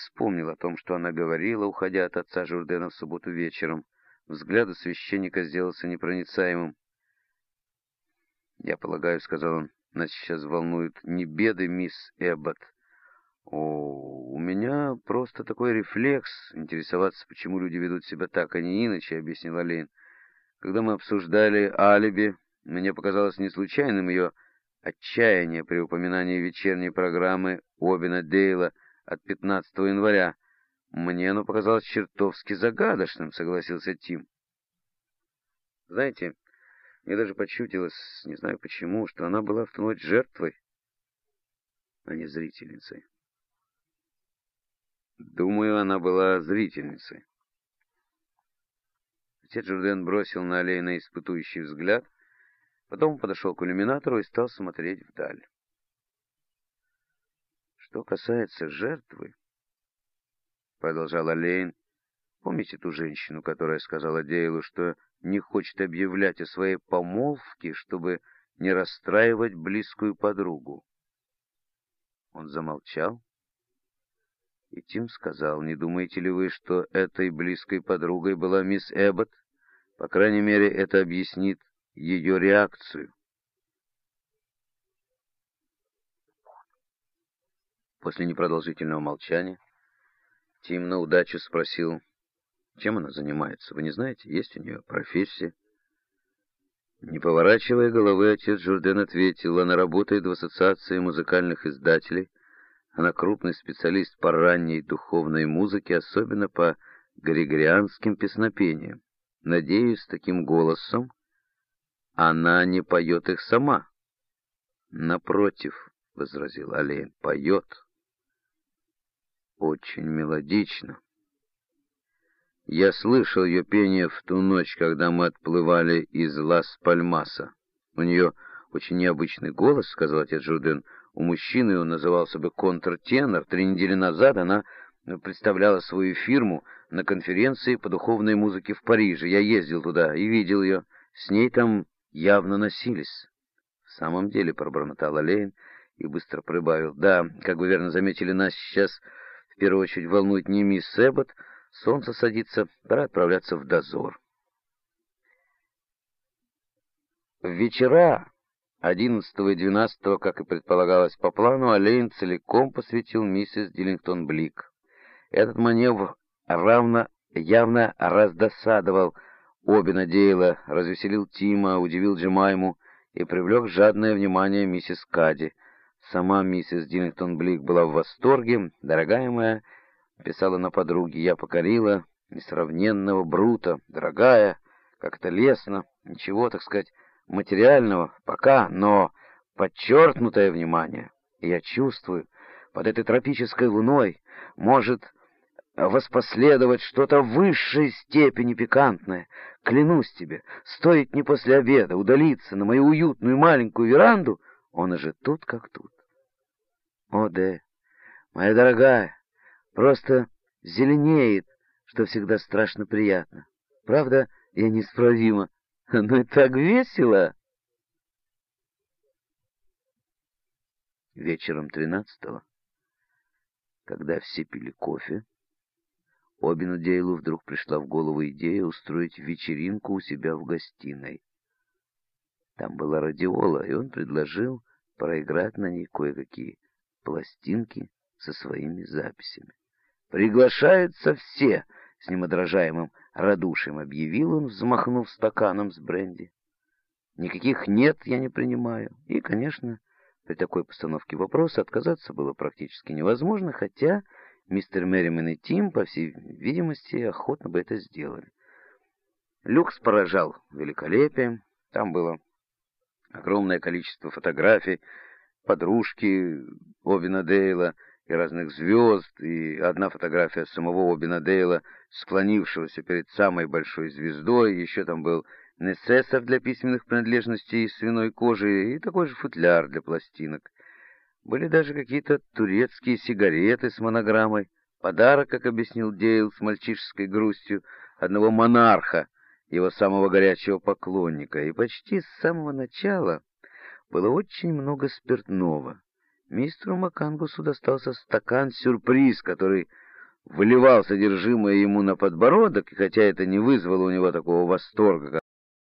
вспомнил о том, что она говорила, уходя от отца Журдена в субботу вечером. Взгляд у священника сделался непроницаемым. «Я полагаю, — сказал он, — нас сейчас волнуют не беды мисс Эббот. О, у меня просто такой рефлекс интересоваться, почему люди ведут себя так, а не иначе, — объяснила Лейн. Когда мы обсуждали алиби, мне показалось не случайным ее отчаяние при упоминании вечерней программы Обина Дейла от 15 января. Мне оно показалось чертовски загадочным, — согласился Тим. Знаете, мне даже почудилось, не знаю почему, что она была в ту ночь жертвой, а не зрительницей. Думаю, она была зрительницей. Отец Журден бросил на Лейна испытующий взгляд, потом подошел к иллюминатору и стал смотреть вдаль. Что касается жертвы, продолжала Лейн, помните ту женщину, которая сказала Дейлу, что не хочет объявлять о своей помолвке, чтобы не расстраивать близкую подругу? Он замолчал, и Тим сказал: «Не думаете ли вы, что этой близкой подругой была мисс Эббот? По крайней мере, это объяснит ее реакцию». После непродолжительного молчания Тим на удачу спросил: «Чем она занимается? Вы не знаете? Есть у нее профессия?» Не поворачивая головы, отец Журден ответил: «Она работает в ассоциации музыкальных издателей. Она крупный специалист по ранней духовной музыке, особенно по григорианским песнопениям. Надеюсь, таким голосом она не поет их сама». «Напротив, — возразил Олейн, — поет. Очень мелодично. Я слышал ее пение в ту ночь, когда мы отплывали из Лас-Пальмаса. У нее очень необычный голос, — сказал отец Журден. У мужчины он назывался бы контртенор. 3 недели назад она представляла свою фирму на конференции по духовной музыке в Париже. Я ездил туда и видел ее. С ней там явно носились». «В самом деле, — пробормотал Олейн и быстро прибавил, — да, как вы верно заметили, нас сейчас в первую очередь волнует не мисс Эббот. Солнце садится, пора отправляться в дозор». В вечера 11 и 12, как и предполагалось по плану, Олейн целиком посвятил миссис Диллингтон Блик. Этот маневр явно раздосадовал Обина Дейла, развеселил Тима, удивил Джемайму и привлек жадное внимание миссис Кади. Сама миссис Диллингтон Блик была в восторге. «Дорогая моя, — писала на подруге, — я покорила несравненного Брута. Дорогая, как это лестно, ничего, так сказать, материального пока, но подчеркнутое внимание. И я чувствую, под этой тропической луной может воспоследовать что-то в высшей степени пикантное. Клянусь тебе, стоит не после обеда удалиться на мою уютную маленькую веранду, он уже тут как тут. О, Дэ, моя дорогая, просто зеленеет, что всегда страшно приятно. Правда, я неисправима, но и так весело». Вечером 13-го, когда все пили кофе, Обину Дейлу вдруг пришла в голову идея устроить вечеринку у себя в гостиной. Там была радиола, и он предложил проиграть на ней кое-какие пластинки со своими записями. «Приглашаются все!» — с немодражаемым радушием объявил он, взмахнув стаканом с бренди. «Никаких «нет» я не принимаю». И, конечно, при такой постановке вопроса отказаться было практически невозможно, хотя мистер Мерриман и Тим, по всей видимости, охотно бы это сделали. Люкс поражал великолепием. Там было огромное количество фотографий подружки Обина Дейла и разных звезд, и одна фотография самого Обина Дейла, склонившегося перед самой большой звездой. Еще там был несессор для письменных принадлежностей из свиной кожи и такой же футляр для пластинок. Были даже какие-то турецкие сигареты с монограммой. Подарок, как объяснил Дейл с мальчишеской грустью, одного монарха, его самого горячего поклонника. И почти с самого начала было очень много спиртного. Мистеру Макангусу достался стакан-сюрприз, который выливал содержимое ему на подбородок, и хотя это не вызвало у него такого восторга,